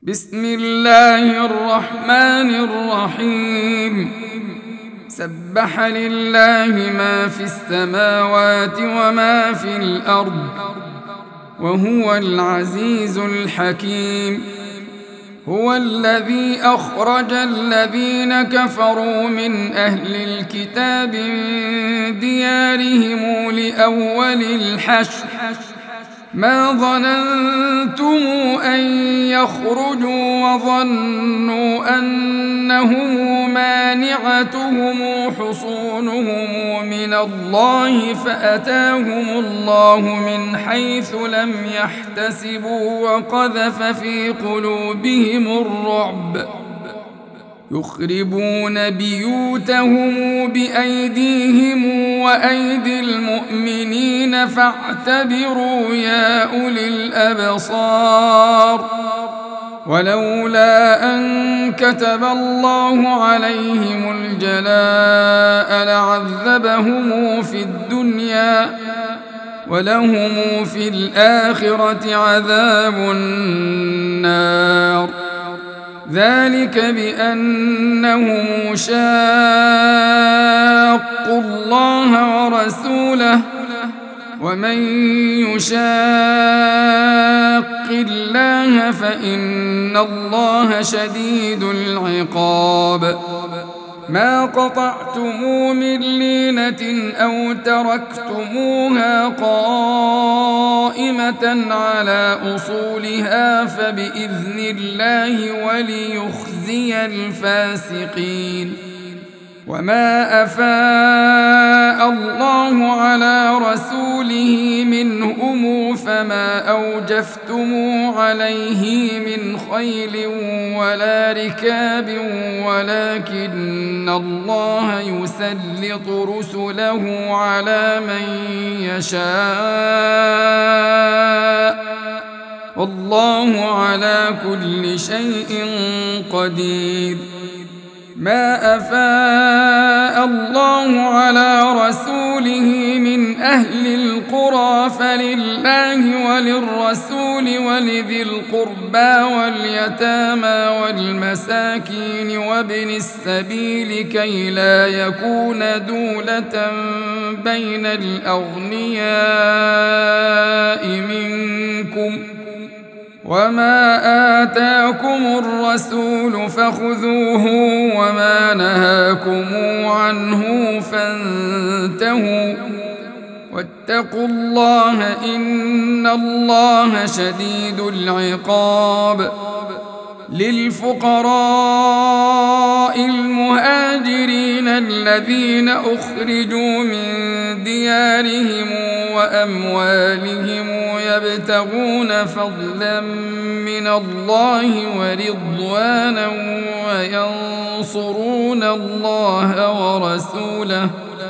بسم الله الرحمن الرحيم. سبح لله ما في السماوات وما في الأرض وهو العزيز الحكيم. هو الذي أخرج الذين كفروا من أهل الكتاب من ديارهم لأول الحشر ما ظننتم أن يخرجوا وظنوا أنهم مانعتهم حصونهم من الله فأتاهم الله من حيث لم يحتسبوا وقذف في قلوبهم الرعب يخربون بيوتهم بأيديهم وأيدي المؤمنين فاعتبروا يا أولي الأبصار. ولولا أن كتب الله عليهم الجلاء لعذبهم في الدنيا ولهم في الآخرة عذاب النار. ذلك بأنهم شاقوا الله ورسوله ومن يشاق الله فإن الله شديد العقاب. ما قطعتم من لينة أو تركتموها قائمة على أصولها فبإذن الله وليخزي الفاسقين. وما أفاء الله على رسوله منهم فما أوجفتم عليه من خيل ولا ركاب ولكن الله يسلط رسله على من يشاء والله على كل شيء قدير. ما أفاء الله على رسوله من أهل القرى فلله وللرسول ولذي القربى واليتامى والمساكين وابن السبيل كي لا يكون دولة بين الأغنياء منكم. وما آتاكم الرسول فخذوه وما نهاكم عنه فانتهوا واتقوا الله إن الله شديد العقاب. للفقراء المهاجرين الذين أخرجوا من ديارهم وأموالهم يبتغون فضلا من الله ورضوانا وينصرون الله ورسوله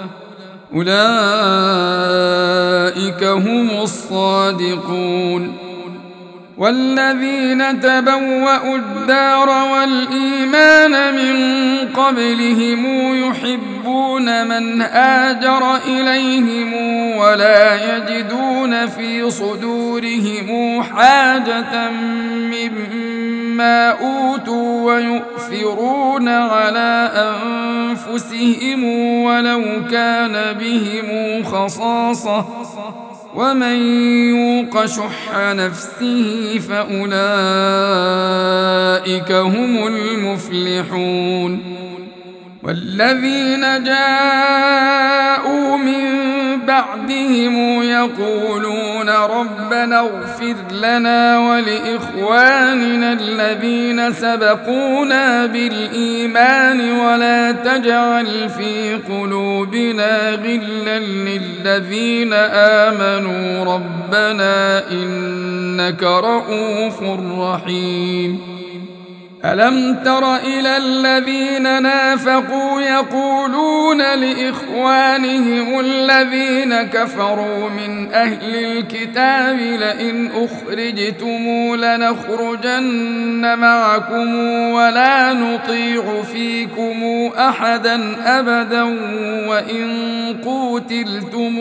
أولئك هم الصادقون. والذين تبوأوا الدار والإيمان من قبلهم يحبون من هاجر إليهم ولا يجدون في صدورهم حاجة مما أوتوا ويؤثرون على أنفسهم ولو كان بهم خصاصة ومن يوق شح نفسه فأولئك هم المفلحون. والذين جاءوا من بعدهم يقولون ربنا اغفر لنا ولإخواننا الذين سبقونا بالإيمان ولا تجعل في قلوبنا غلا للذين آمنوا ربنا إنك رؤوف رحيم. ألم تر إلى الذين نافقوا يقولون لإخوانهم الذين كفروا من أهل الكتاب لئن أخرجتم لنخرجن معكم ولا نطيع فيكم أحدا أبدا وإن قوتلتم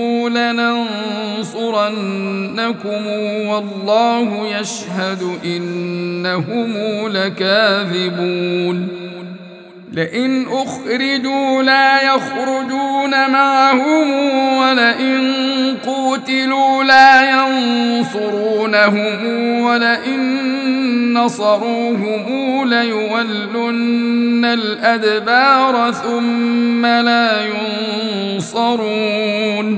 لننصرنكم والله يشهد إنهم لكاذبون لئن أخرجوا لا يخرجون معهم ولئن قوتلوا لا ينصرونهم ولئن نصروهم ليولن الأدبار ثم لا ينصرون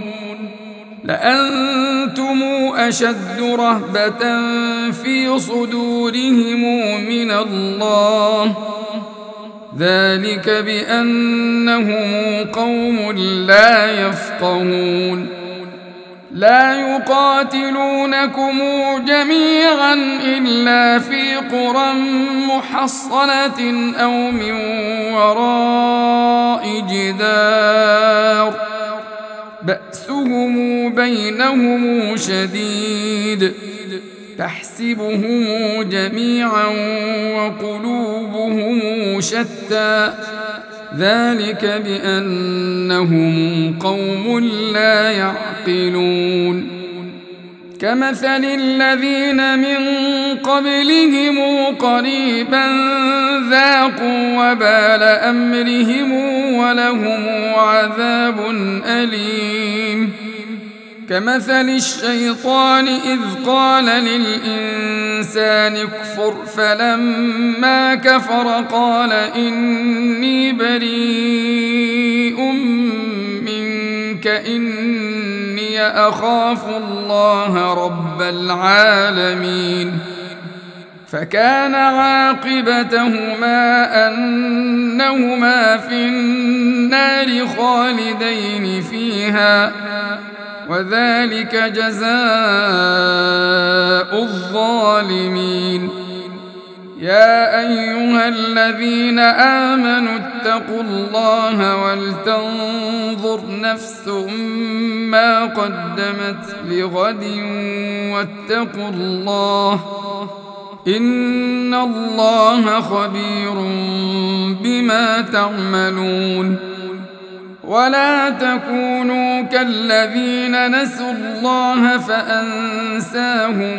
لأنتم أشد رهبة في صدورهم من الله ذلك بأنهم قوم لا يفقهون لا يقاتلونكم جميعا إلا في قرى محصنة أو من وراء جدار بأسهم بينهم شديد تحسبهم جميعا وقلوبهم شتى ذلك بأنهم قوم لا يعقلون كمثل الذين من قبلهم قريبا ذاقوا وبال أمرهم ولهم عذاب أليم كمثل الشيطان إذ قال للإنسان اكفر فلما كفر قال إني بريء منك إني أخاف الله رب العالمين فكان عاقبتهما أنهما في النار خالدين فيها وذلك جزاء الظالمين يا أيها الذين آمنوا اتقوا الله ولتنظر نفس ما قدمت لغد واتقوا الله إن الله خبير بما تعملون ولا تكونوا كالذين نسوا الله فأنساهم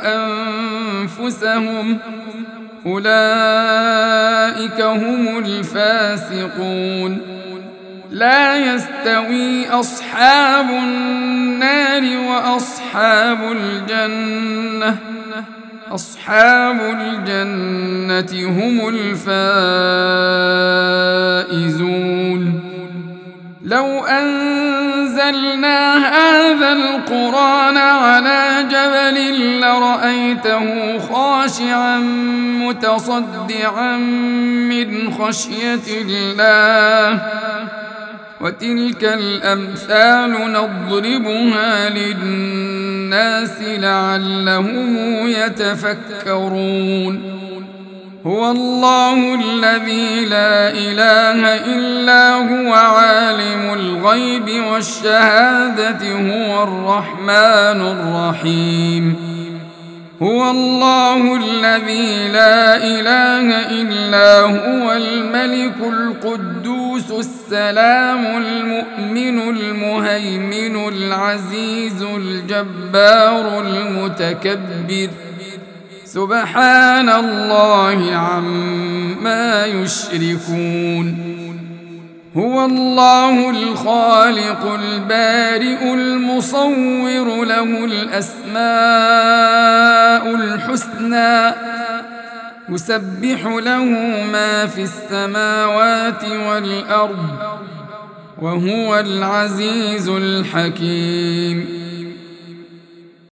أنفسهم أولئك هم الفاسقون لا يستوي أصحاب النار وأصحاب الجنة أصحاب الجنة هم الفائزون لو أنزلنا هذا القرآن على جبل لرأيته خاشعا متصدعا من خشية الله وتلك الأمثال نضربها للناس لعلهم يتفكرون هو الله الذي لا إله إلا هو عالم الغيب والشهادة هو الرحمن الرحيم هو الله الذي لا إله إلا هو الملك القدوس السلام المؤمن المهيمن العزيز الجبار المتكبر سبحان الله عما يشركون هو الله الخالق البارئ المصور له الأسماء الحسنى يسبح له ما في السماوات والأرض وهو العزيز الحكيم